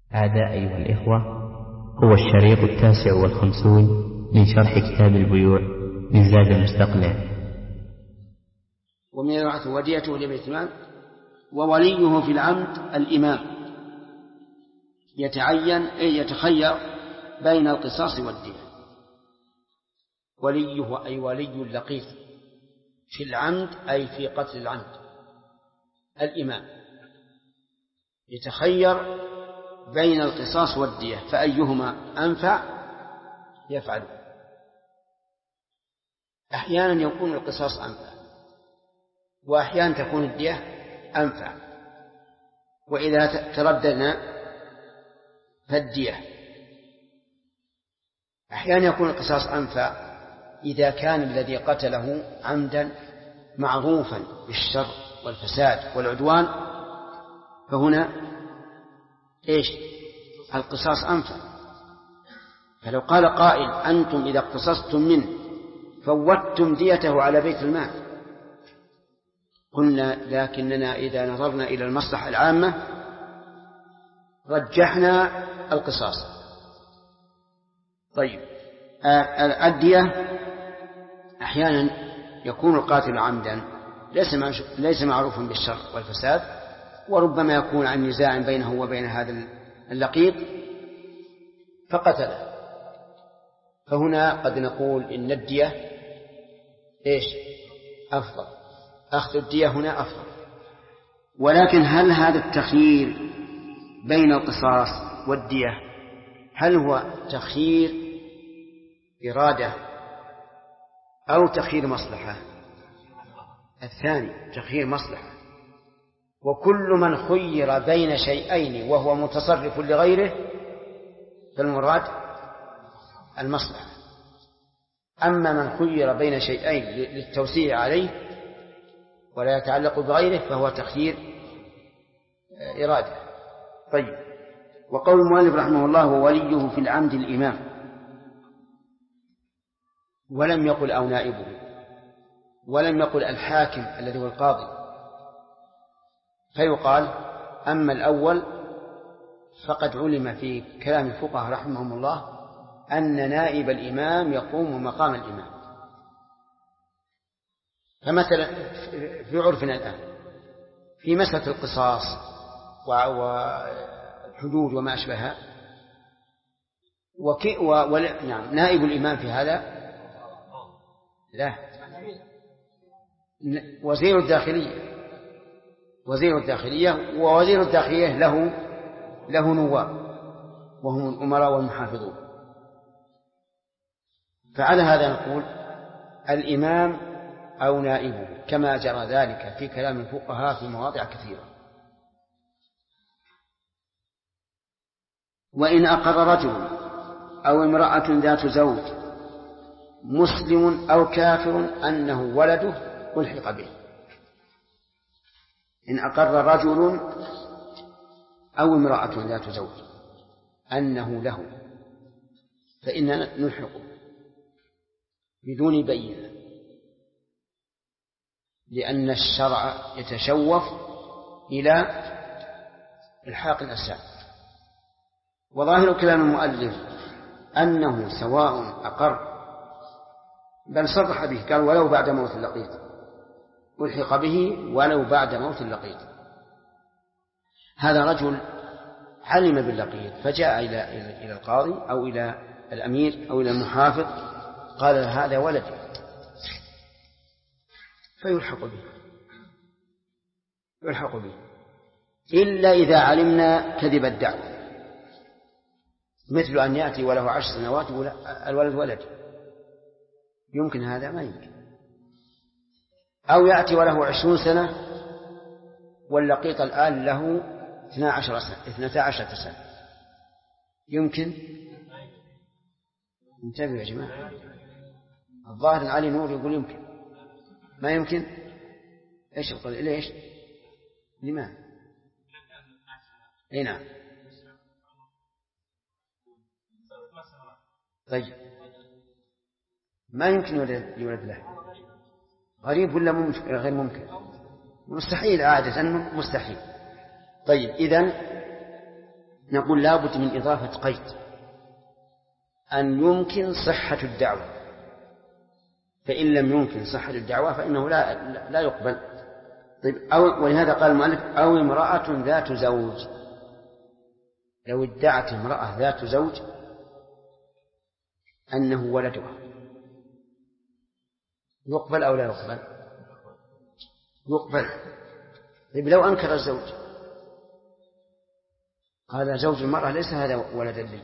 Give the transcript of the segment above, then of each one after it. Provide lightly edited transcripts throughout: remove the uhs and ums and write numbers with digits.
هذا أيها الإخوة هو الشريط 59 من شرح كتاب البيوع من زاد المستقنع. ومن الرعث وديته للإتمام. ووليه في العمد الإمام يتعين يتخير بين القصاص والدية. وليه أي ولي اللقيط في العمد أي في قتل العمد. الإمام يتخير بين القصاص والدية، فأيهما أنفع يفعل. أحيانا يكون القصاص أنفع، وأحيانا تكون الدية أنفع. وإذا ترددنا فالدية. أحيانا يكون القصاص أنفع إذا كان الذي قتله عمدا معروفا بالشر والفساد والعدوان، فهنا القصاص أنفع. فلو قال قائل أنتم إذا اقتصصتم منه فوتم ديته على بيت المال، قلنا لكننا إذا نظرنا إلى المصلحة العامة رجحنا القصاص. طيب، الدية أحيانا يكون القاتل عمدا ليس معروفا بالشر والفساد، وربما يكون عن نزاع بينه وبين هذا اللقيط فقتله، فهنا قد نقول إن الدية أفضل، أخذ الدية هنا أفضل. ولكن هل هذا التخيير بين القصاص والدية هل هو تخيير إرادة أو تخيير مصلحة؟ الثاني تخيير مصلحة. وكل من خير بين شيئين وهو متصرف لغيره فالمراد المصلحة. أما من خير بين شيئين للتوسيع عليه ولا يتعلق بغيره فهو تخيير إرادة. طيب، وقول المؤلف رحمه الله ووليه في العمد الإمام، ولم يقل أو نائبه، ولم يقل الحاكم الذي هو القاضي، فيقال أما الأول فقد علم في كلام الفقهاء رحمهم الله أن نائب الإمام يقوم مقام الإمام. فمثلا في عرفنا الآن في مسألة القصاص والحدود وما أشبهها، نعم، نائب الإمام في هذا لا، وزير الداخلية. وزير الداخلية له نواب وهم الأمراء والمحافظون. فعلى هذا نقول الإمام أو نائبه، كما جرى ذلك في كلام الفقهاء في مواضع كثيرة. وإن أقر رجل أو امرأة ذات زوج مسلم أو كافر أنه ولده ألحق به. إن أقر رجل أو امرأة ذات زوج أنه له فإننا نلحقه بدون بينة، لأن الشرع يتشوف إلى إلحاق الأسباب. وظاهر كلام المؤلف أنه سواء أقر، بل صرح به، قال ولو بعد موت اللقيط، ألحق به ولو بعد موت اللقيط. هذا رجل علم باللقيط فجاء إلى القاضي أو إلى الأمير أو إلى المحافظ قال هذا ولدي، فيلحق به إلا إذا علمنا كذب الدعوة، مثل أن يأتي وله 10 سنوات الولد ولدي، يمكن هذا؟ ما يمكن. أو يأتي وله 20 سنة واللقيط الآن له 12 سنة، يمكن؟ انتبهوا يا جماعة، الظاهر علي نور يقول يمكن. ما يمكن؟ ايش القول؟ ليش؟ لماذا؟ اي نعم. طيب، ما يمكن يولد له، غريب ولا غير ممكن؟ مستحيل، عادة مستحيل. طيب، إذن نقول لابد من إضافة قيد أن يمكن صحة الدعوة، فإن لم يمكن صحة الدعوة فإنه لا يقبل. طيب ولهذا قال المؤلف أو امرأة ذات زوج. لو ادعت امرأة ذات زوج أنه ولدها يقبل أو لا يقبل؟ يقبل. طيب لو أنكر الزوج قال زوج المرأة ليس هذا ولدا لي،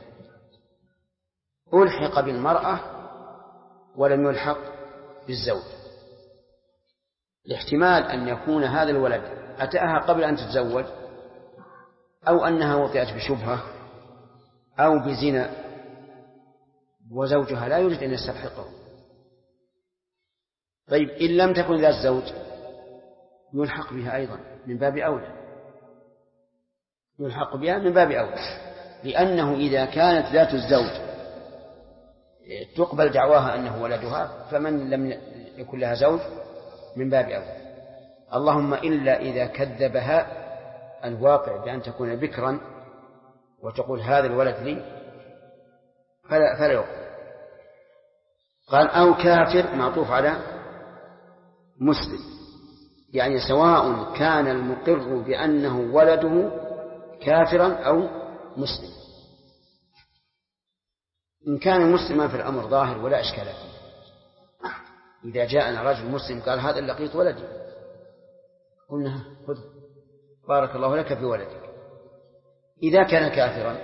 ألحق بالمرأة ولم يلحق بالزوج، الاحتمال أن يكون هذا الولد أتاها قبل أن تتزوج، أو أنها وطئت بشبهة أو بزنا وزوجها لا يريد أن يستلحقه. طيب إن لم تكن ذات زوج يلحق بها أيضا من باب أولى، يلحق بها من باب أولى، لأنه إذا كانت ذات الزوج تقبل دعواها أنه ولدها، فمن لم يكن لها زوج من باب أولى. اللهم إلا إذا كذبها الواقع بأن تكون بكرا وتقول هذا الولد لي فلا يقبل. قال أو كافر معطوف على مسلم، يعني سواء كان المقر بأنه ولده كافرا أو مسلم. إن كان مسلما في الأمر ظاهر ولا إشكال فيه، إذا جاءنا رجل مسلم قال هذا اللقيط ولدي، قلنا خذ بارك الله لك في ولدك. إذا كان كافرا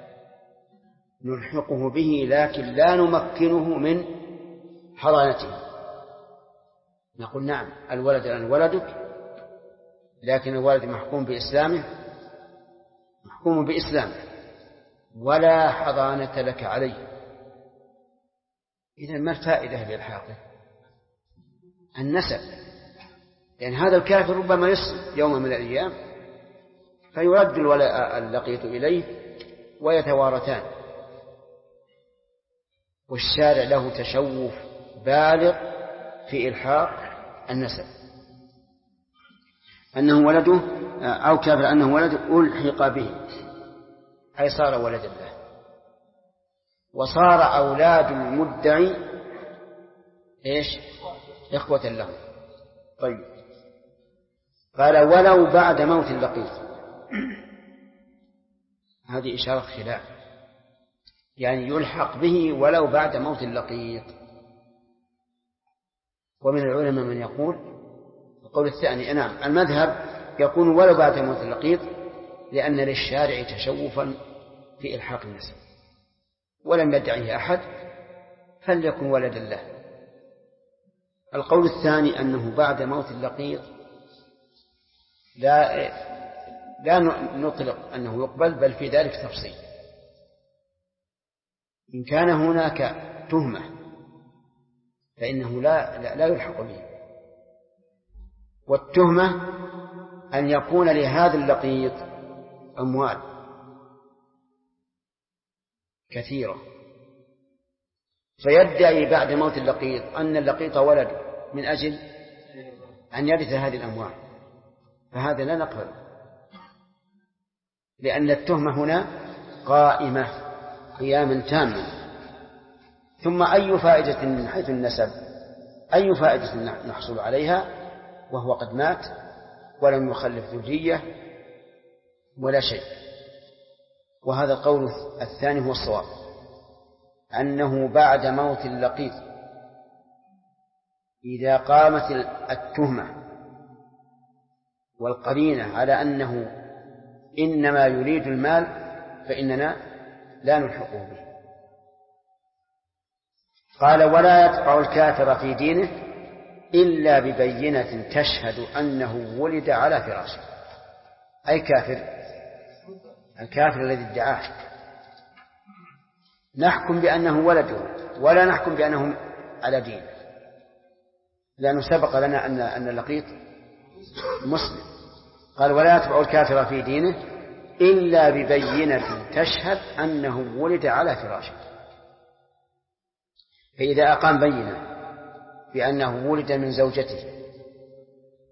نلحقه به لكن لا نمكنه من حضانته، نقول نعم الولد الآن ولدك، لكن الولد محكوم بإسلامه ولا حضانة لك عليه. إذن ما الفائدة بإلحاقه؟ النسب، لأن هذا الكافر ربما يسلم يوم من الأيام فيرد اللقيط إليه ويتوارثان، والشارع له تشوف بالغ في إلحاق النسب. أنه ولده أو كافر أنه ولده ألحق به أي صار ولدا له، وصار أولاد المدعي إيش؟ إخوة له. طيب قال ولو بعد موت اللقيط، هذه إشارة خلاف، يعني يلحق به ولو بعد موت اللقيط. ومن العلماء من يقول القول الثاني، نعم المذهب يكون ولو بعد موت اللقيط، لأن للشارع تشوفا في إلحاق النسب، ولم يدعه أحد فليكن ولدا له. القول الثاني أنه بعد موت اللقيط لا نطلق أنه يقبل، بل في ذلك تفصيل. إن كان هناك تهمة فإنه لا يلحق به، والتهمة أن يكون لهذا اللقيط أموال كثيرة فيدعي بعد موت اللقيط أن اللقيط ولد من أجل أن يرث هذه الأموال، فهذا لا نقبل، لأن التهمة هنا قائمة قياما تاما. ثم أي فائدة من حيث النسب، أي فائدة نحصل عليها وهو قد مات ولم يخلف ذرية ولا شيء؟ وهذا القول الثاني هو الصواب، أنه بعد موت اللقيط إذا قامت التهمة والقرينة على أنه إنما يريد المال فإننا لا نلحقه به. قال ولا يتبع الكافر في دينه إلا ببينة تشهد أنه ولد على فراشه. أي كافر؟ الكافر الذي ادعاه نحكم بأنه ولده ولا نحكم بأنه على دينه، لأنه سبق لنا أن اللقيط مسلم. قال ولا يتبع الكافر في دينه إلا ببينة تشهد أنه ولد على فراشه. فإذا أقام بينة بأنه ولد من زوجته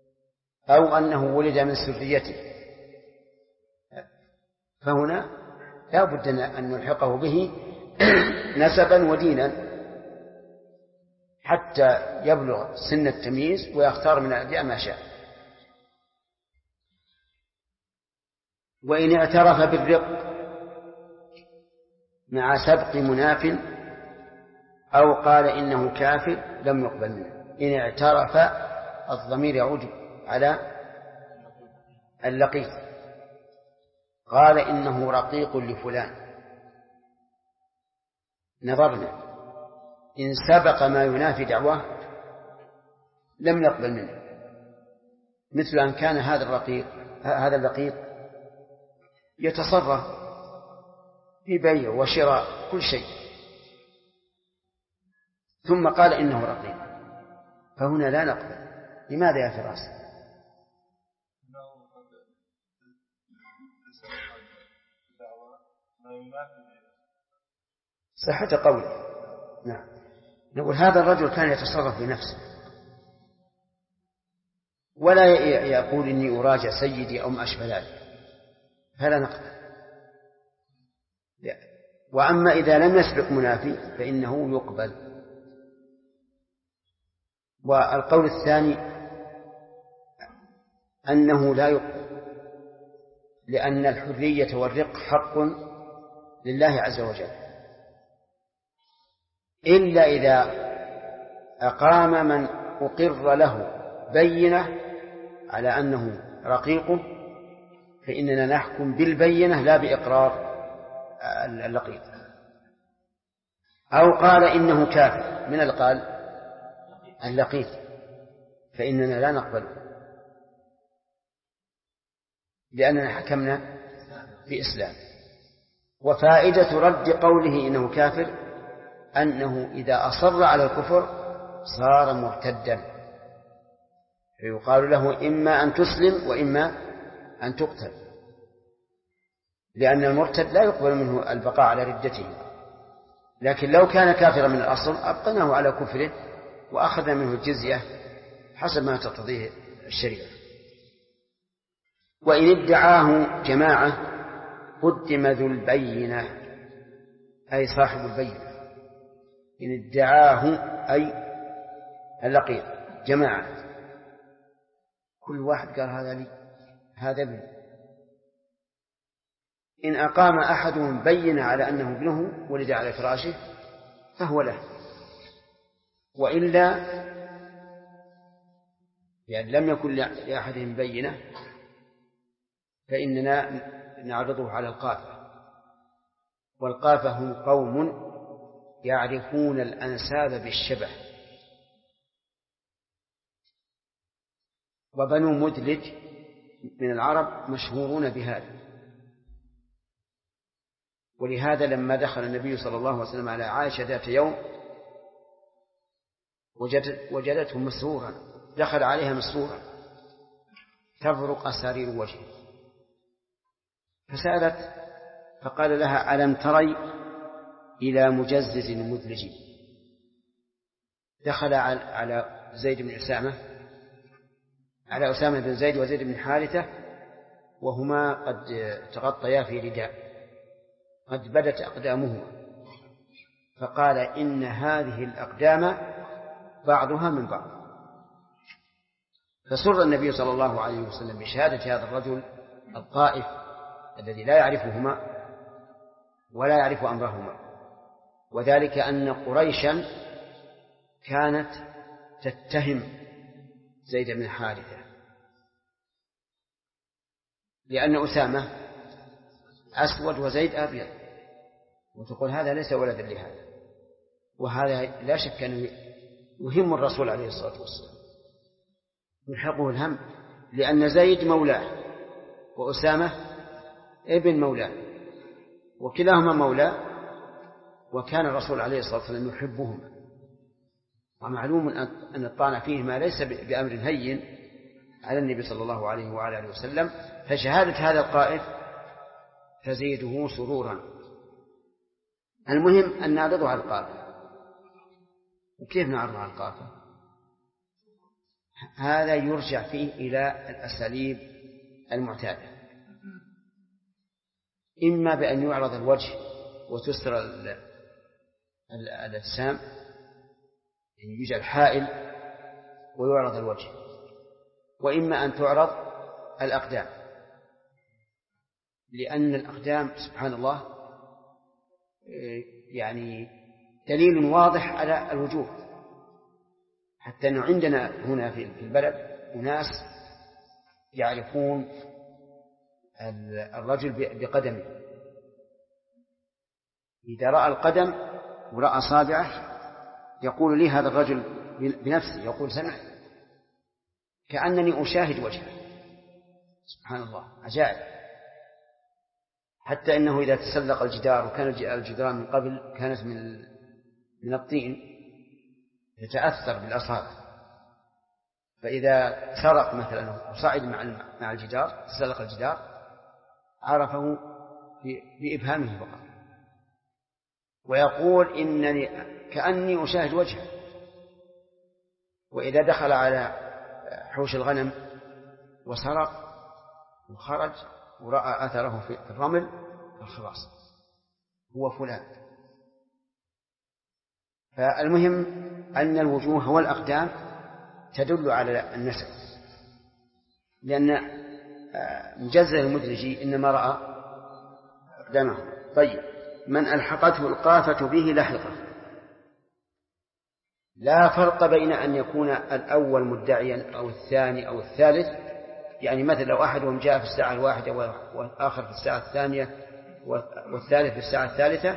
أو أنه ولد من سريته فهنا لا بد أن نلحقه به نسبا ودينا حتى يبلغ سن التمييز ويختار من الأديان ما شاء. وإن اعترف بالرق مع سبق مناف أو قال إنه كافر لم يقبل منه. إن اعترف الضمير يعود على اللقيط، قال إنه رقيق لفلان، نظرنا إن سبق ما ينافي دعواه لم نقبل منه، مثل أن كان هذا اللقيط يتصرف في بيع وشراء كل شيء ثم قال إنه رقيق، فهنا لا نقبل. لماذا يا فراس؟ صحة قوله. نعم، نقول هذا الرجل كان يتصرف بنفسه ولا يقول إني أراجع سيدي أو ما أشبه ذلك، فلا نقبل. وأما إذا لم يسبق منافي فإنه يقبل. والقول الثاني أنه لا يقبل، لأن الحرية والرق حق لله عز وجل، إلا إذا أقام من أقر له بينة على أنه رقيقه، فإننا نحكم بالبينة لا بإقرار اللقيط. أو قال إنه كافر، من القال اللقيط، فإننا لا نقبل، لأننا حكمنا بإسلام. وفائدة رد قوله إنه كافر أنه إذا أصر على الكفر صار مرتدا، فيقال له إما أن تسلم وإما أن تقتل، لأن المرتد لا يقبل منه البقاء على ردته. لكن لو كان كافرا من الأصل أبقناه على كفره وأخذ منه الجزية حسب ما تقتضيه الشريعة. وإن ادعاه جماعة قدم ذو البينة، أي صاحب البينة. إن ادعاه أي اللقيط جماعة، كل واحد قال هذا لي هذا ابني. إن أقام أحدهم بينة على أنه ابنه ولد على فراشه فهو له، وإلا يعني لم يكن لأحدهم بينة فإننا نعرضه على القافة. والقافة هم قوم يعرفون الأنساب بالشبه، وبنو مدلج من العرب مشهورون بهذا. ولهذا لما دخل النبي صلى الله عليه وسلم على عائشة ذات يوم وجدته مسرورا، دخل عليها مسرورا تبرق أسارير وجهه، فسألت فقال لها ألم تري إلى مجزز مدلج؟ دخل على زيد بن أسامة، على أسامة بن زيد وزيد بن حارثة، وهما قد تغطيا في رداء قد بدت أقدامهما، فقال إن هذه الأقدام بعضها من بعض. فسر النبي صلى الله عليه وسلم بشهادة هذا الرجل الطائف الذي لا يعرفهما ولا يعرف أمرهما، وذلك أن قريشا كانت تتهم زيد بن حارثة، لأن أسامة أسود وزيد أبيض، وتقول هذا ليس ولدا لهذا، وهذا لا شك أنه يهم الرسول عليه الصلاة والسلام، يلحقه الهم، لأن زيد مولاه وأسامة ابن مولاه وكلاهما مولاه، وكان الرسول عليه الصلاة والسلام يحبهما. ومعلوم أن الطعن فيهما ليس بأمر هين على النبي صلى الله عليه وعلى آله وسلم، فشهادة هذا القائد تزيده سرورا. المهم أن نعرضه على القافة. وكيف نعرضه على القافة؟ هذا يرجع فيه إلى الأساليب المعتادة. إما بأن يعرض الوجه وتستر الأجسام، يعني يوجد حائل ويعرض الوجه، وإما أن تعرض الأقدام، لأن الأقدام سبحان الله يعني دليل واضح على الوجوه، حتى أنه عندنا هنا في البلد أناس يعرفون الرجل بقدمه، إذا رأى القدم ورأى صابعه يقول لي هذا الرجل بنفسه، يقول سمع كأنني أشاهد وجهه. سبحان الله عجائب. حتى إنه إذا تسلق الجدار، وكان الجدران من قبل كانت من الطين يتأثر بالأصابع، فإذا سرق مثلا وصعد مع الجدار، تسلق الجدار، عرفه بإبهامه فقط، ويقول إنني كأني أشاهد وجهه. وإذا دخل على حوش الغنم وسرق وخرج ورأى أثره في الرمل فخلاص هو فلان. فالمهم أن الوجوه والأقدام تدل على النسب، لأن مجزء المدرجي إنما رأى أقدامه. طيب، من ألحقته القافة به لحقه، لا فرق بين أن يكون الأول مدعيا أو الثاني أو الثالث، يعني مثل لو أحدهم جاء في الساعة 1 والآخر في الساعة 2 والثالث في الساعة 3،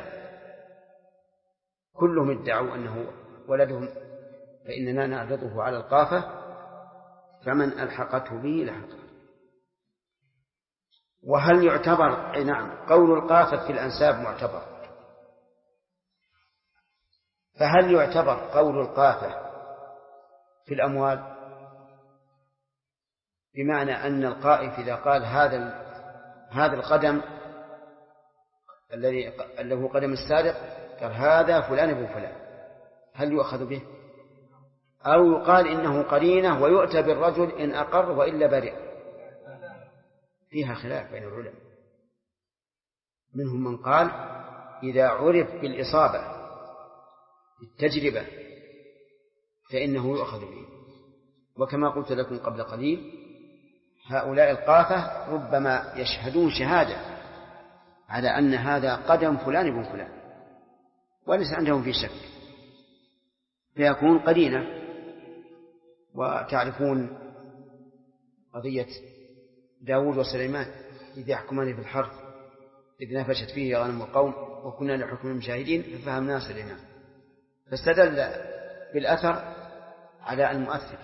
كلهم ادعوا أنه ولدهم، فإننا نعرضه على القافة، فمن ألحقته به لحقه. وهل يعتبر؟ نعم، قول القافة في الأنساب معتبر. فهل يعتبر قول القافة في الأموال؟ بمعنى أن القائف إذا قال هذا القدم الذي له قدم السارق، قال هذا فلان ابن فلان، هل يؤخذ به؟ أو يقال إنه قرينة ويؤتى بالرجل إن أقر وإلا برئ؟ فيها خلاف بين العلماء. منهم من قال إذا عرف بالإصابة بالتجربة فإنه يؤخذ به. وكما قلت لكم قبل قليل، هؤلاء القافة ربما يشهدون شهادة على أن هذا قدم فلان ابن فلان وليس عندهم في شك، فيكون قرينة. وتعرفون قضية داود وسليمان إذ يحكمان في الحرث إذ نفشت فيه غنم القوم وكنا لحكم شاهدين ففهمنا سليمان، فاستدل بالأثر على المؤثر.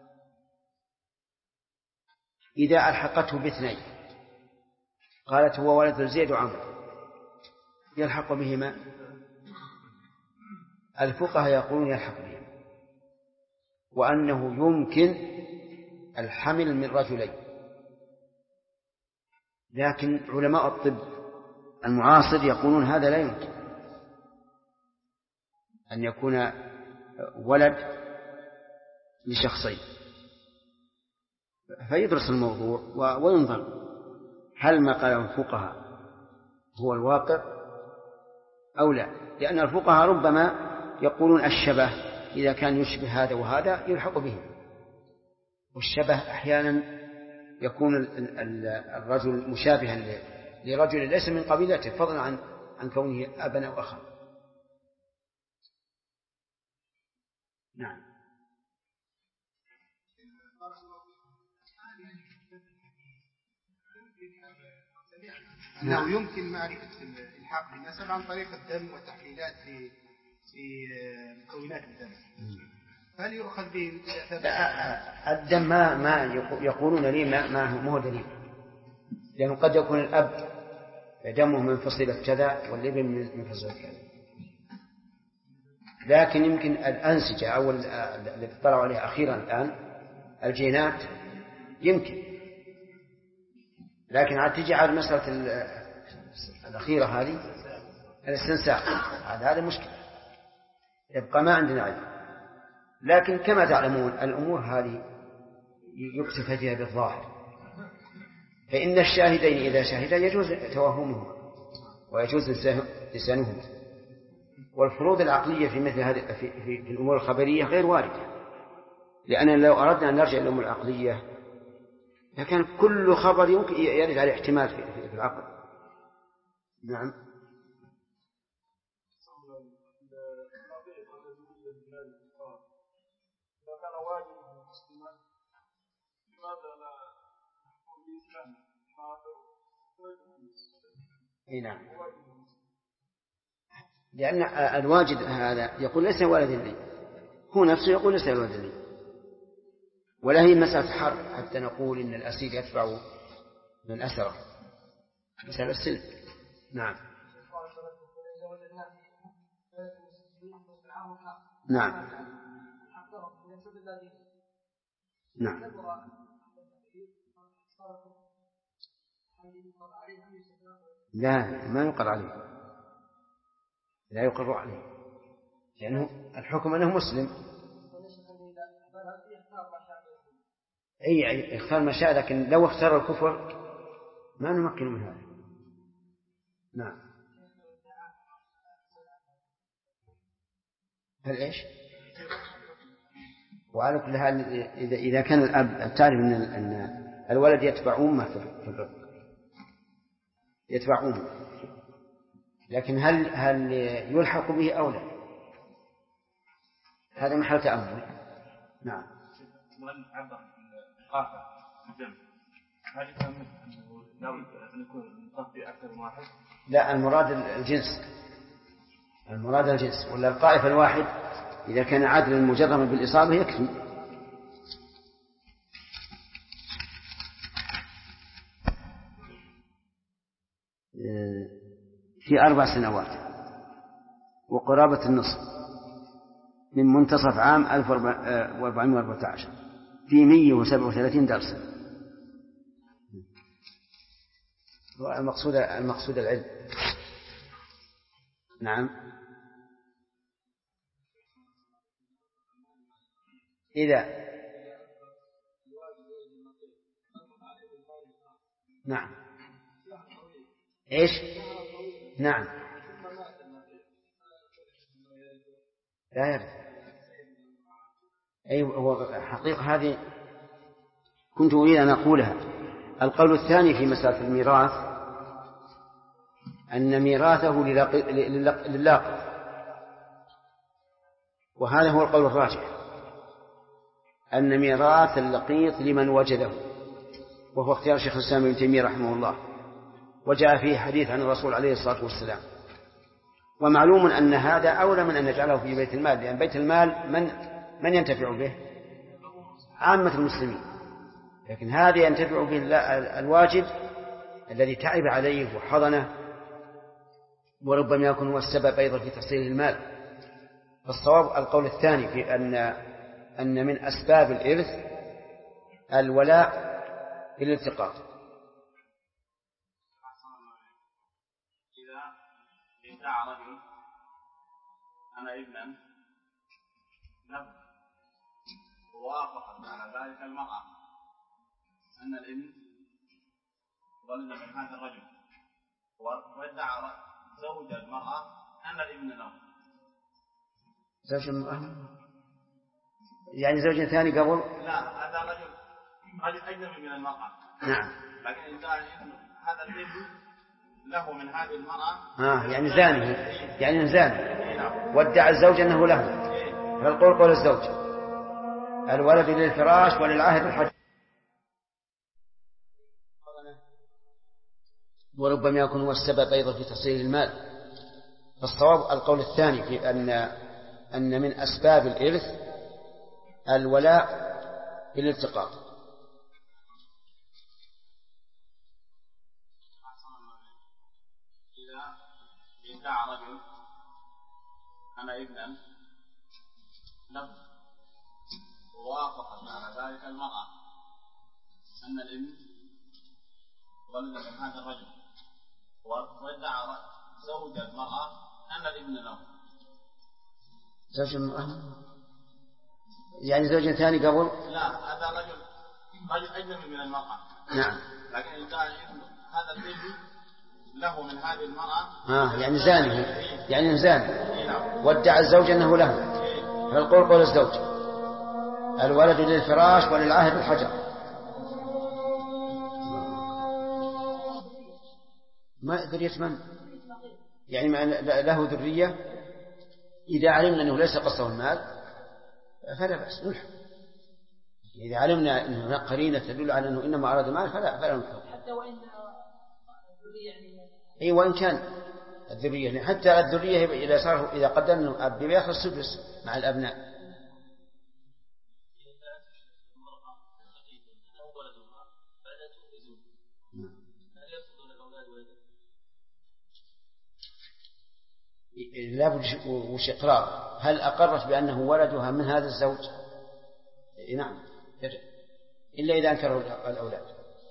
إذا ألحقته باثنين، قالت هو ولد زيد وعمرو، يلحق بهما؟ الفقهاء يقولون يلحق بهما، وأنه يمكن الحمل من رجلين. لكن علماء الطب المعاصر يقولون هذا لا يمكن أن يكون ولد لشخصين، فيدرس الموضوع وينظر هل ما قاله الفقهاء هو الواقع أو لا، لأن الفقهاء ربما يقولون الشبه إذا كان يشبه هذا وهذا يلحق به، والشبه أحيانا يكون الرجل مشابها لرجل ليس من قبيلته، فضلا عن كونه أبا أو أخا. نعم. أنه يمكن معرفة الإلحاق بالنسب عن طريق الدم والتحليلات في مكونات الدم، هل يؤخذ به؟ الدم ما يقولون لي ما هو دليل، لأنه قد يكون الأب دمه من فصيلة كذا والابن من فصيلة كذا، لكن يمكن الأنسجة أو الذي اطلعوا عليها أخيرا الآن الجينات يمكن، لكن عاد تجي على المسألة الأخيرة هذه الاستنساخ، هذا مشكلة، يبقى ما عندنا علم. لكن كما تعلمون الأمور هذه يكتفى فيها بالظاهر، فإن الشاهدين إذا شهدا يجوز توهمهما. ويجوز لسانهما. والفروض العقلية في مثل هذه في الأمور الخبرية غير واردة، لأن لو أردنا أن نرجع للأمور العقلية لكان كل خبر يمكن يرد على احتمال في العقل. نعم. نعم، لأن الواجد هذا يقول ليس ولد لي، هو نفسه يقول ليس ولد لي، ولا هي مسألة حرب حتى نقول إن الأسير يتبع من أسره، مسألة السلم. نعم. نعم. نعم. لا، ما يقر عليه، لا يقر عليه، لأنه الحكم أنه مسلم. أي اختار ما شاء، لكن لو اختار الكفر ما نمكن من هذا. نعم. هل إيش؟ وعلى كل حال إذا كان الأب تعرف أن الولد يتبع أمه في الرق، يتبع أمه، لكن هل يلحق به أو لا؟ هذا محل تأمل. نعم. لا، المراد الجنس، المراد الجنس، ولا الطائف الواحد إذا كان عدلا مجرما بالإصابة يكفي. في 4 سنوات وقرابة النصف من منتصف عام 1414 في 137 درسا. المقصود العلم. نعم. إذا نعم. إيش؟ نعم. لا يرد. أي حقيقة هذه كنت أريد أن أقولها. القول الثاني في مسألة الميراث أن ميراثه للاقط، وهذا هو القول الراجح، أن ميراث اللقيط لمن وجده، وهو اختيار شيخ الإسلام ابن تيمية رحمه الله، وجاء فيه حديث عن الرسول عليه الصلاة والسلام. ومعلوم أن هذا أولى من أن نجعله في بيت المال، لأن بيت المال من ينتفع به؟ عامة المسلمين، لكن هذا ينتفع به الواجد الذي تعب عليه وحضنه، وربما يكون هو السبب أيضا في تحصيل المال. فالصواب القول الثاني في أن من أسباب الإرث الولاء بالالتقاط. إذا ادعى رجل أنا ابنا له ووافقت على ذلك المرأة أن الابن ولد من هذا الرجل، وادعى زوج المرأة أن الابن له. زوج المرأة يعني زوج ثاني قبل؟ لا، هذا رجل أجنبي من المرأة. نعم. لكن إذا هذا الابن له من هذه المرأة يعني زاني، يعني زاني وادعى الزوج أنه له، فالقول قول الزوج الولد للفراش وللعهد الحج، وربما يكون هو السبب أيضا في تحصيل المال. فالصواب القول الثاني في أن من أسباب الإرث الولاء بالالتقاط. إذا ادعى رجل أنا ابنا له ووافقت على ذلك المرأة أن الابن ولد من هذا الرجل، وادعى زوج المرأة أن الابن له. زوج المرأة يعني زوج ثاني قبل؟ لا، هذا رجل أجنبي من المرأة. نعم. لكن إذا هذا الابن له من هذه المرأة يعني زاني، يعني زاني وادعى الزوج أنه له، فالقول قول الزوج الولد للفراش وللعاهر الحجر. ما ذرية من؟ يعني له ذرية، إذا علمنا أنه ليس قصده المال فلا بأس نلحق، إذا علمنا أن هناك قرينة تدل على أنه إنما أراد المال فلا نلحق، حتى وإن الذرية يعني وإن كان الذرية، حتى الذرية إذا قدرنا أب بيأخذ السدس مع الأبناء. لا وش إقرار؟ هل أقرت بأنه ولدها من هذا الزوج؟ نعم، إلا إذا أنكروا الأولاد.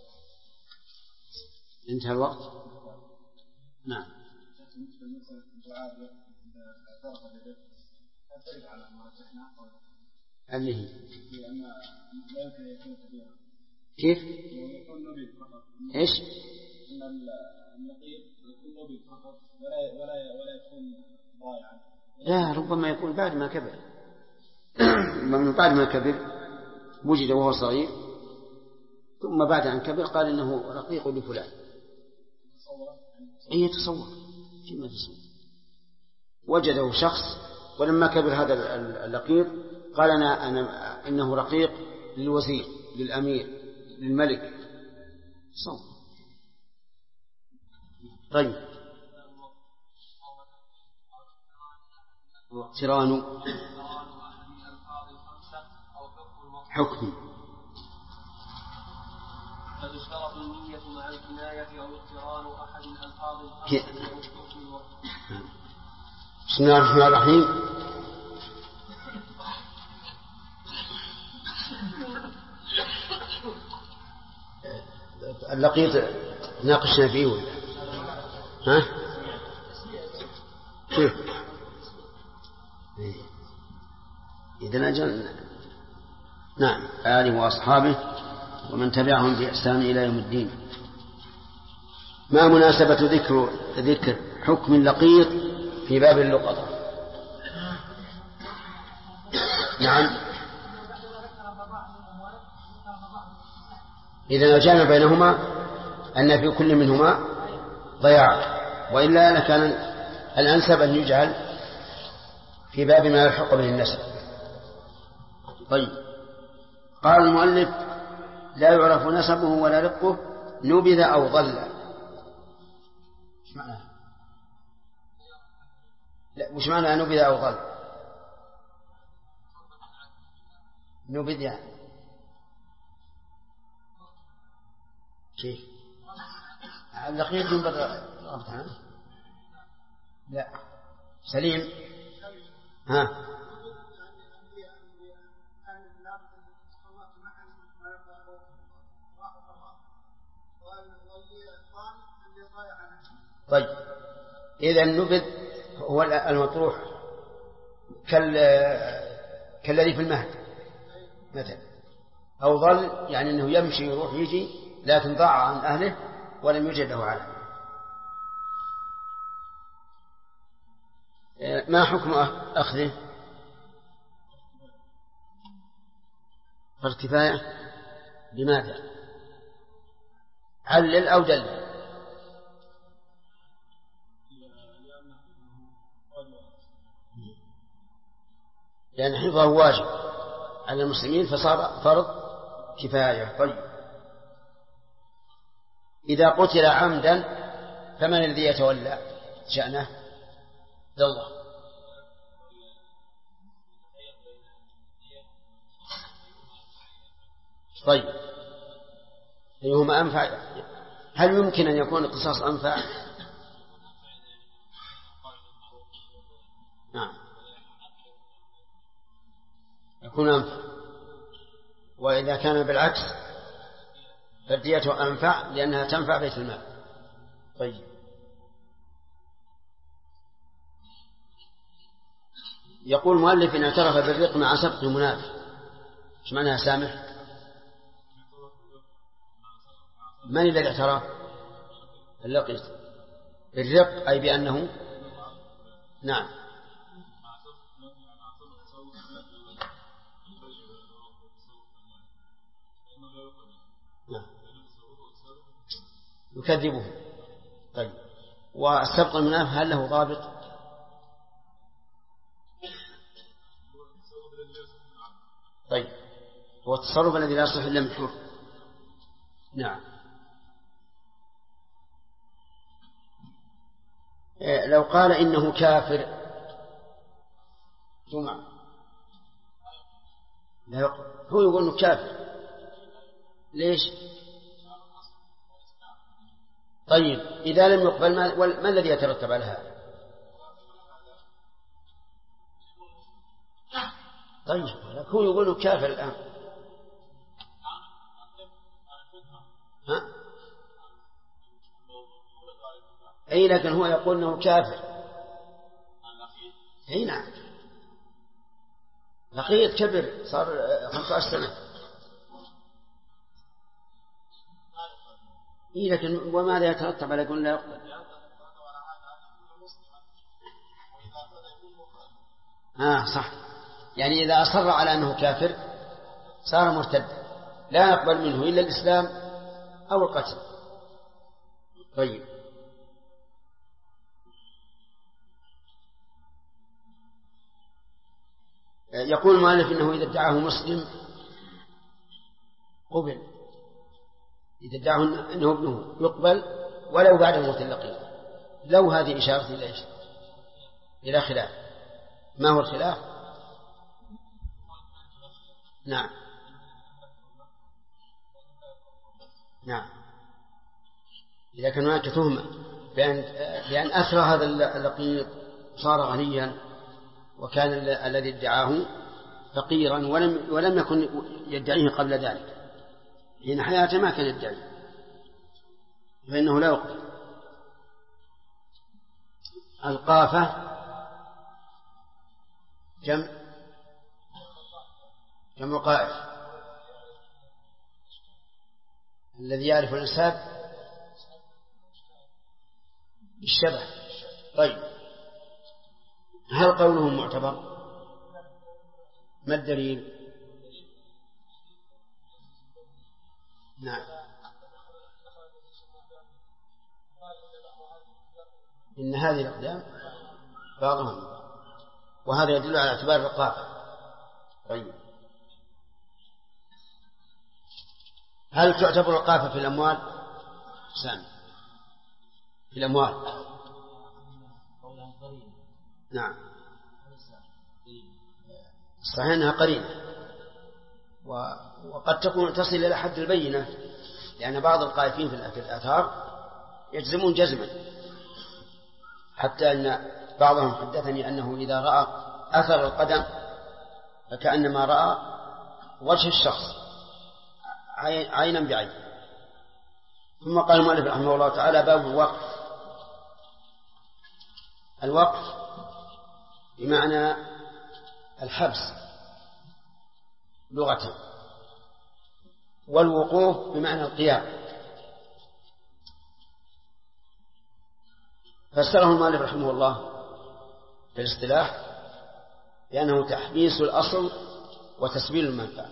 انتهى الوقت. نعم. اللي هي كيف؟ إيش؟ ولا يكون ضائعا. لا، ربما يكون بعد ما كبر. من بعد ما كبر وجد وهو صغير، ثم بعد أن كبر قال إنه رقيق لفلان. أي تصور فيما تصور، وجده شخص ولما كبر هذا اللقيط قال أنا إنه رقيق للوزير للأمير للملك. صور. طيب. اقتران حكم قد اشترط النية مع الكناية أو اقتران أحد الألفاظ الخمسة أو الحكم الوقت. بسم الله الرحمن الرحيم. اللقيط ناقشنا فيه ولا ها؟ كيف؟ إذن أجل. نعم، آله وأصحابه ومن تبعهم بإحسان إلى يوم الدين. ما مناسبة ذكر حكم اللقيط في باب اللقطة؟ نعم، إذا رجعنا بينهما أن في كل منهما ضياع، وإلا لكان الأنسب أن يجعل في باب ما يلحق به النسب. طيب، قال المؤلف لا يعرف نسبه ولا رقه نبذ أو ضل. وش معنى نبذ أو ضل؟ نبذ يعني كيف؟ اللقيط ينبذ ربطها؟ لا. سليم. ها. طيب، إذا النبذ هو المطروح كالذي في المهد مثلا، أو ضل يعني أنه يمشي يروح يجي لكن ضاع عن أهله ولم يوجد له علم. ما حكم أخذه؟ فرض كفاية. لماذا؟ علل أو دلل؟ لأن حفظه واجب على المسلمين فصار فرض كفاية. طيب، إذا قتل عمدا فمن الذي يتولى شأنه؟ الله. طيب، أيهما أنفع؟ هل يمكن أن يكون القصاص أنفع؟ نعم، يكون أنفع. وإذا كان بالعكس فالدية أنفع لأنها تنفع بيت المال. طيب، يقول المؤلف إن اعترف بالرق مع سبق المنافع. ايش معناها سامح؟ من الذي اعترف؟ اللقيط. الرق أي بأنه نعم يكذبه. طيب والسبق المناف هل له ضابط؟ طيب هو التصرف الذي لا يصح إلا من حر. نعم. لو قال إنه كافر جمعة لا يقبل. هو يقول إنه كافر ليش؟ طيب إذا لم يقبل ما الذي يترتب على هذا؟ طيب هو يقول إنه كافر الآن. ها؟ أي لكن هو يقول إنه كافر. أي نعم لقيت كبر صار 15 سنة. إيه لكن وماذا يترتب على يقول لا يقبل؟ صح. يعني إذا أصر على أنه كافر صار مرتد لا يقبل منه إلا الإسلام أو القتل. طيب يقول المؤلف إنه إذا ادعاه مسلم قبل، إذا ادعاه أنه ابنه يقبل ولو بعد موت اللقيط. لو هذه إشارة إلى إيش؟ إلى خلاف. ما هو الخلاف؟ نعم نعم إذا كان هناك تهمة بأن أثرى هذا اللقيط صار غنيا وكان الذي ادعاه فقيرا ولم يكن يدعيه قبل ذلك، حين حياته ما كان يدعيه، فإنه لا يقبل. القافة جمع قائف الذي يعرف الأنساب بالشبه. طيب هل قوله معتبر؟ ما الدليل؟ نعم إن هذه الأقدام بعضهم، وهذا يدل على اعتبار الرقابة. طيب هل تعتبر الرقابة في الأموال؟ سامي في الأموال. نعم صحيح أنها قرينة وقد تكون تصل إلى حد البينة، لأن بعض القائفين في الآثار يجزمون جزما، حتى أن بعضهم حدثني أنه إذا رأى أثر القدم فكأنما رأى وجه الشخص عينا بعين. ثم قال المؤلف رحمه الله تعالى: باب الوقف. الوقف بمعنى الحبس لغة، والوقوف بمعنى القيام. فسره المؤلف رحمه الله في الاصطلاح لأنه تحبيس الأصل وتسبيل المنفعة.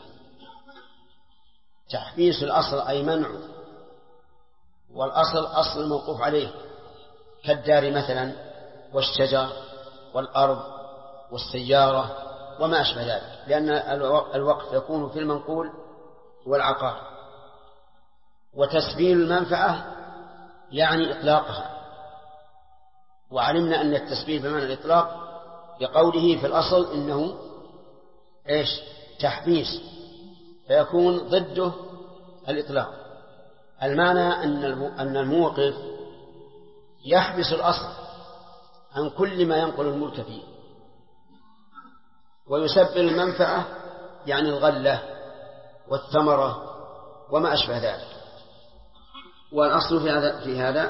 تحبيس الأصل أي منعه، والأصل أصل الموقوف عليه كالدار مثلا والشجر والأرض والسيارة وما أشبه ذلك، لأن الوقف يكون في المنقول والعقار. وتسبيل المنفعة يعني إطلاقها، وعلمنا أن التسبيل بمعنى الإطلاق بقوله في الأصل إنه إيش؟ تحبيس، فيكون ضده الإطلاق. المعنى أن الموقف يحبس الأصل عن كل ما ينقل الملك فيه، ويسبل المنفعة يعني الغلة والثمرة وما أشبه ذلك. والأصل في هذا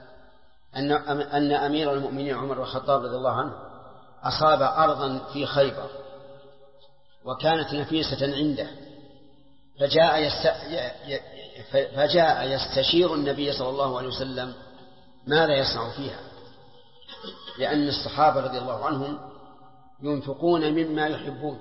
أن أمير المؤمنين عمر بن الخطاب رضي الله عنه أصاب أرضا في خيبر وكانت نفيسة عنده، فجاء يستشير النبي صلى الله عليه وسلم ماذا يصنع فيها، لأن الصحابة رضي الله عنهم ينفقون مما يحبون،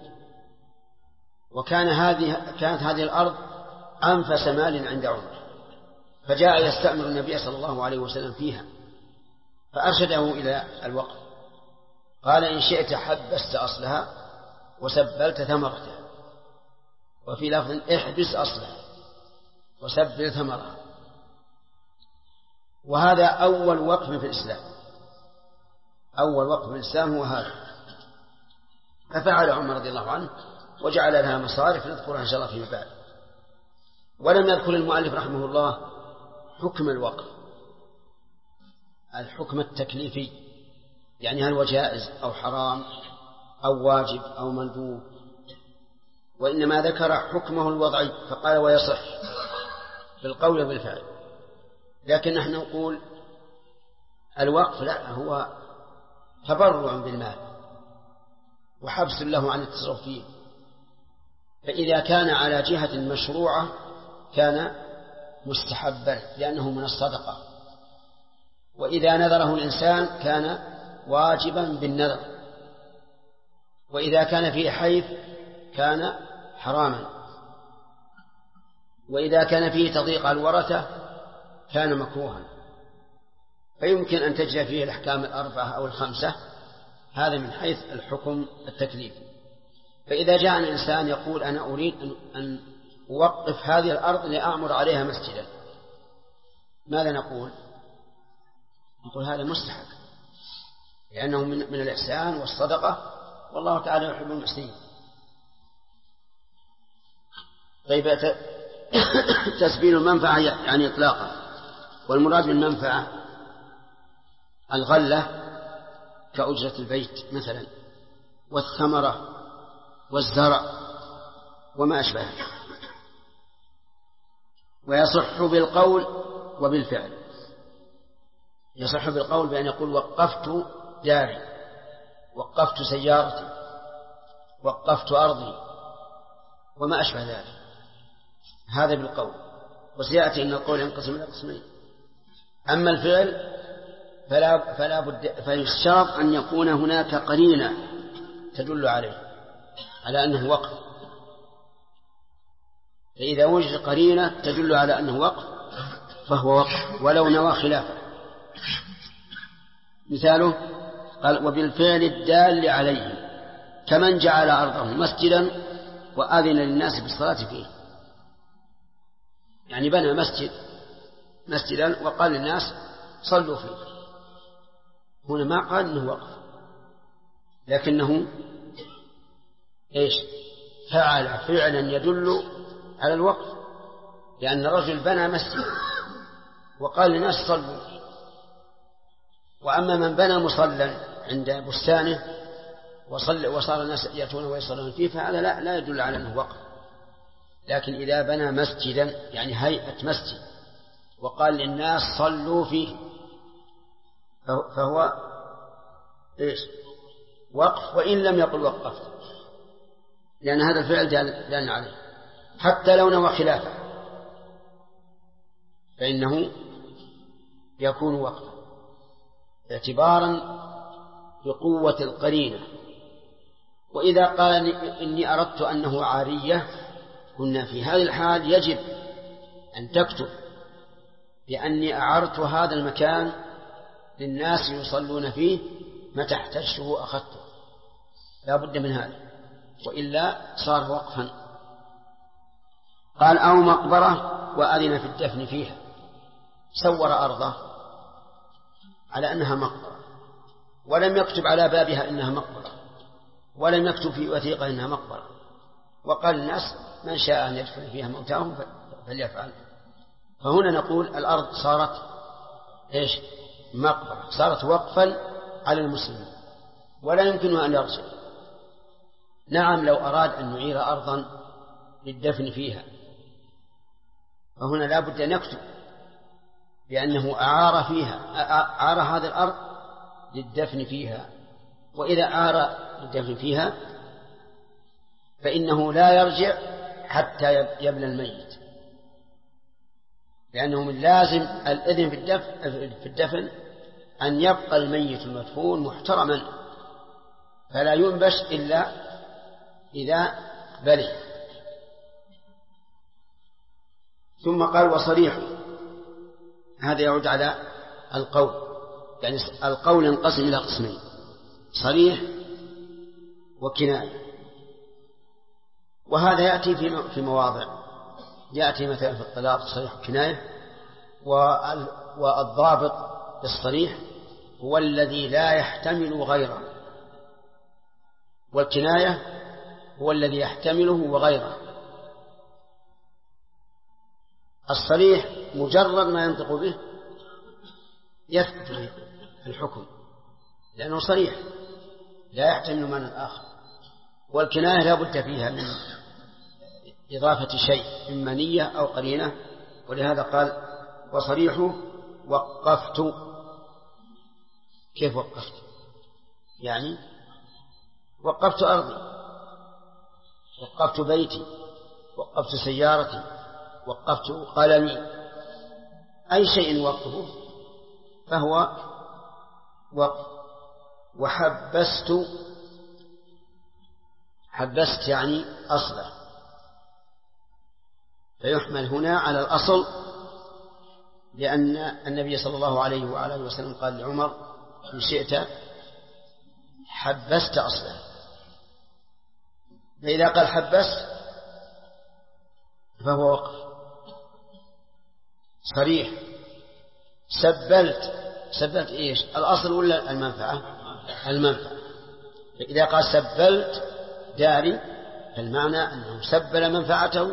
كانت هذه الأرض أنفس مال عند عمر، فجاء يستأمر النبي صلى الله عليه وسلم فيها فأرشده إلى الوقف. قال: إن شئت حبست أصلها وسبلت ثمرتها، وفي لفظ: احبس أصلها وسبل ثمرها. وهذا أول وقف في الإسلام، أول وقف في الإسلام هو هذا. ففعل عمر رضي الله عنه وجعل لها مصارف نذكرها إن شاء الله فيما بعد. ولم يذكر المؤلف رحمه الله حكم الوقف، الحكم التكليفي، يعني هل هو جائز أو حرام أو واجب أو مندوب، وإنما ذكر حكمه الوضعي فقال: ويصح بالقول وبالفعل. لكن نحن نقول الوقف لا، هو تبرع بالمال وحبس له عن التصرف فيه، فإذا كان على جهة مشروعة كان مستحبا لأنه من الصدقة، وإذا نذره الإنسان كان واجبا بالنذر، وإذا كان فيه حيف كان حراما، وإذا كان فيه تضييق على الورثة كان مكروها. فيمكن أن تجري فيه الأحكام الأربعة أو الخمسة، هذا من حيث الحكم التكليفي. فإذا جاء الإنسان يقول: أنا أريد أن أوقف هذه الأرض لأعمر عليها مسجدا، ماذا نقول؟ نقول هذا مستحب، لأنه من الإحسان والصدقة، والله تعالى يحب المحسنين. طيب، تسبيل المنفعة يعني إطلاقا، والمراد بالمنفعة الغلة كأجرة البيت مثلا، والثمرة والزرع وما أشبهه. ويصح بالقول وبالفعل. يصح بالقول بأن يقول: وقفت داري، وقفت سيارتي، وقفت أرضي وما أشبه ذلك، هذا بالقول. وسيأتي أن القول ينقسم إلى قسمين. أما الفعل فلا بد، فيشترط أن يكون هناك قرينة تدل على أنه وقف. فإذا وجد قرينة تدل على أنه وقف فهو وقف ولو نوى خلافه. مثاله قال: وبالفعل الدال عليه، كمن جعل أرضه مسجدا وأذن للناس بالصلاة فيه، يعني بنى مسجدا وقال للناس صلوا فيه. هنا ما قال أنه وقف، لكنه فعل فعلا يدل على الوقف، لأن الرجل بنى مسجد وقال للناس صلوا. وأما من بنى مصلى عند بستانه وصار الناس يأتون ويصلون فيه فهذا لا يدل على أنه وقف. لكن إذا بنى مسجدا يعني هيئة مسجد وقال للناس صلوا فيه فهو وقف، وإن لم يقل وقفت، لأن هذا الفعل دال عليه. حتى لو نوى خلافه فإنه يكون وقفا اعتبارا بقوة القرينة. وإذا قال: إني أردت أنه عارية، قلنا في هذه الحال يجب أن تكتب بأني أعرت هذا المكان للناس يصلون فيه، متى احتجته أخذته، لا بد من هذا، وإلا صار وقفا. قال: أو مقبرة وأذن في الدفن فيها، صور أرضه على أنها مقبرة ولم يكتب على بابها إنها مقبرة، ولم يكتب في وثيقة إنها مقبرة، وقال الناس من شاء أن يدفن فيها موتاهم فليفعل. فهنا نقول الأرض صارت مقبرة، صارت وقفا على المسلمين ولا يمكن أن يرجع. نعم لو أراد أن يعير أرضا للدفن فيها فهنا لا بد أن يكتب بأنه أعار هذه الأرض للدفن فيها. وإذا أعار للدفن فيها فإنه لا يرجع حتى يبنى الميت، لأنه من لازم الإذن في الدفن أن يبقى الميت المدفون محترما فلا ينبش إلا إذا بلغ. ثم قال وصريح، هذا يعود على القول، يعني القول ينقسم إلى قسمين: صريح وكناية. وهذا يأتي في مواضع، يأتي مثلا في الطلاق صريح وكناية. والضابط بالصريح هو الذي لا يحتمل غيره، والكناية هو الذي يحتمله وغيره. الصريح مجرد ما ينطق به يثبت الحكم لأنه صريح لا يحتمل معنى آخر، والكناية لا بد فيها من إضافة شيء إما نية أو قرينة. ولهذا قال وصريح وقفت. كيف وقفت؟ يعني وقفت أرضي، وقفت بيتي، وقفت سيارتي، وقفت قلمي، أي شيء وقفه فهو وقف. وحبست، حبست يعني أصله، فيحمل هنا على الأصل، لأن النبي صلى الله عليه وآله وسلم قال لعمر إن شئت حبست أصله. فإذا قال حبست فهو وقف صريح. سبلت إيش؟ الأصل ولا المنفعة؟ المنفعة. فإذا قال سبلت داري فالمعنى أنه سبل منفعته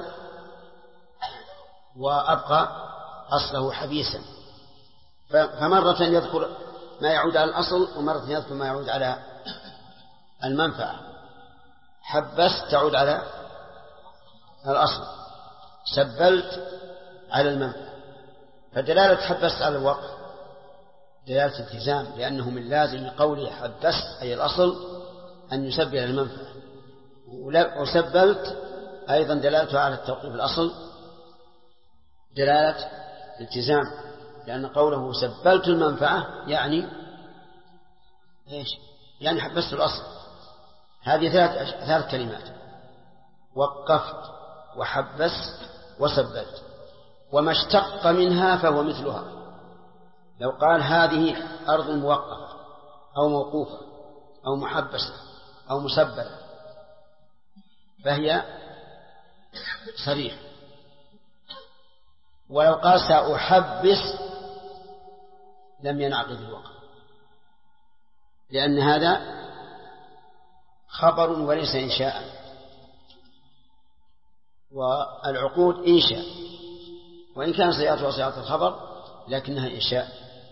وأبقى أصله حبيسا. فمرة يذكر ما يعود على الأصل ومرة يذكر ما يعود على المنفعة. حبست تعود على الأصل، سبلت على المنفعة. فدلالة حبست على الوقف دلالة التزام، لأنه من لازم قوله حبست أي الأصل أن يسبل المنفعة. وسبلت أيضا دلالته على التوقيف الأصل دلالة التزام، لأن قوله سبلت المنفعة يعني إيش؟ يعني حبست الأصل. هذه ثلاث كلمات: وقفت وحبست وسبلت. وما اشتق منها فهو مثلها. لو قال هذه أرض موقفة أو موقوفة أو محبسة أو مسبلة فهي صريح. ولو قال سأحبس لم ينعقد الوقف، لأن هذا خبر وليس إنشاء، والعقود إنشاء، وإن كان صيغتها صيغة الخبر لكنها إنشاء.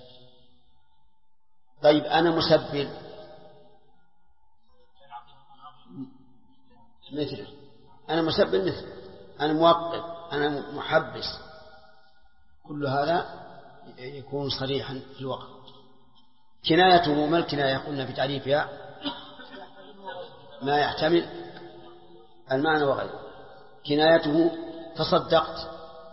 طيب أنا مسبل مثله، أنا مسبل مثله، أنا موقف، أنا محبس، كل هذا يكون صريحا في الوقت. كنايته ما الكناية؟ قلنا في تعريفها ما يحتمل المعنى وغيره. كنايته تصدقت.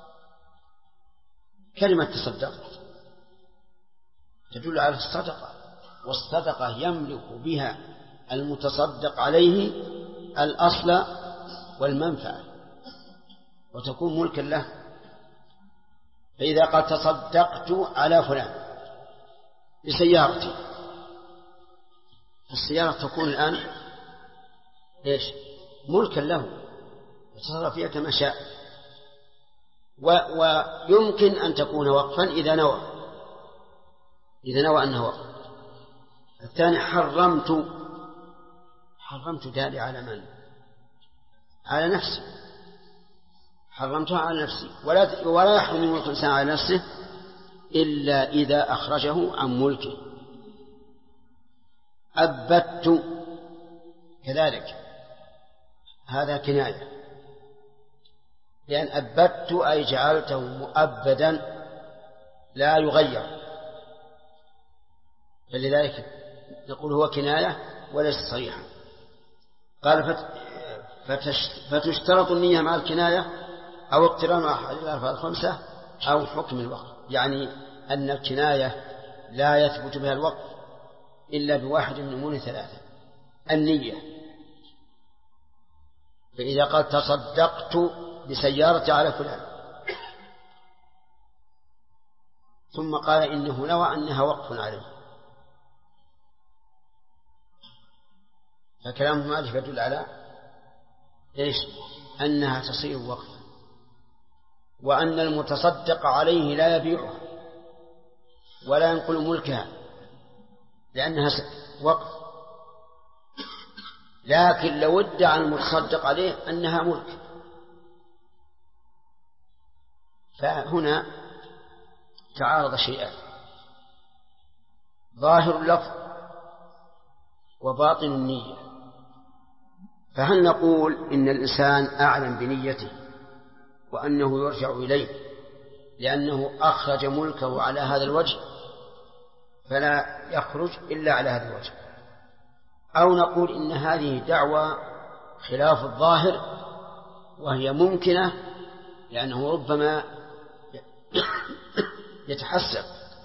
كلمة تصدقت تدل على الصدقة، والصدقة يملك بها المتصدق عليه الأصل والمنفعة وتكون ملكا له. فإذا قال تصدقت على فلان بسيارتي، السيارة تكون الآن إيش؟ ملكا له يتصرف فيها كما شاء. ويمكن أن تكون وقفا إذا نوى أنه وقف. الثاني حرمت دالي على من؟ على نفسي، حرمتها على نفسي. ولا يحرم ملك الإنسان على نفسه إلا إذا أخرجه عن ملكه. أبدت كذلك، هذا كناية، لأن أبدت أي جعلته مؤبدا لا يغير، فلذلك نقول هو كناية وليس صريحا. قال فتشترط النية مع الكناية أو اقتران أحد الألفاظ الخمسة أو حكم الوقف، يعني أن الكناية لا يثبت بها الوقف إلا بواحد من أمور ثلاثة: النية، فإذا قال تصدقت بسيارة على فلان ثم قال إنه نوى أنها وقف عليه، فكلام مالك يدل على إيش؟ أنها تصير وقفا، وأن المتصدق عليه لا يبيعها ولا ينقل ملكها لأنها وقف. لكن لو ادعى المتصدق عليه أنها ملك، فهنا تعارض شيئان: ظاهر اللفظ وباطن النية. فهل نقول إن الإنسان أعلم بنيته وأنه يرجع إليه لأنه أخرج ملكه على هذا الوجه فلا يخرج إلا على هذا الوجه، أو نقول إن هذه دعوة خلاف الظاهر وهي ممكنة لأنه ربما يتحسب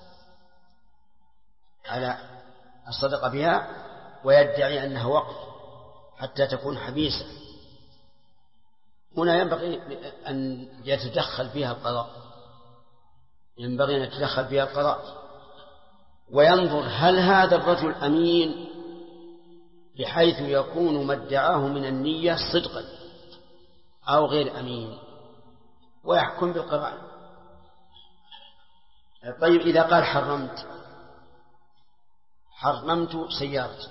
على الصدقة بها ويدعي أنها وقف حتى تكون حبيسة؟ هنا ينبغي أن يتدخل فيها القضاء، ينبغي أن يتدخل فيها القضاء وينظر هل هذا الرجل أمين بحيث يكون ما ادعاه من النية صدقا أو غير أمين، ويحكم بالقرائن. طيب إذا قال حرمت سيارتي،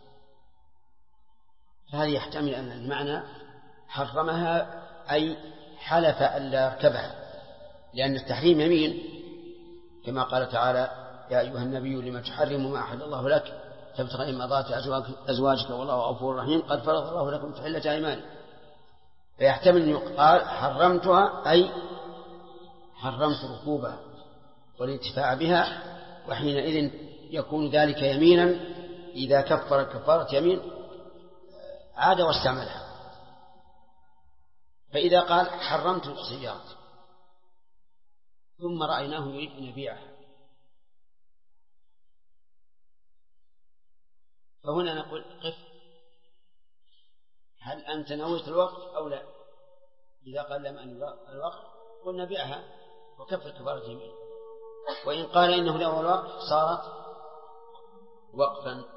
فهذا يحتمل أن المعنى حرمها أي حلف ألا يركبها، لأن التحريم يمين، كما قال تعالى: يا أيها النبي لما تحرم ما أحل الله لك تبتغي مرضات أزواجك والله غفور رحيم قد فرض الله لكم تحلة أيمانكم. فيحتمل أن يقال حرمتها أي حرمت ركوبها والانتفاع بها، وحينئذ يكون ذلك يمينا. إذا كفر كفارة يمين عاد واستعملها. فإذا قال حرمت السيارة ثم رأيناه يريد أن يبيعها، فهنا نقول قف، هل أنت نويت الوقف أو لا؟ إذا قال لم أن الوقف قلنا بيعها وكفر كفارة يمين، وإن قال إنه نوى الوقف صارت وقفا.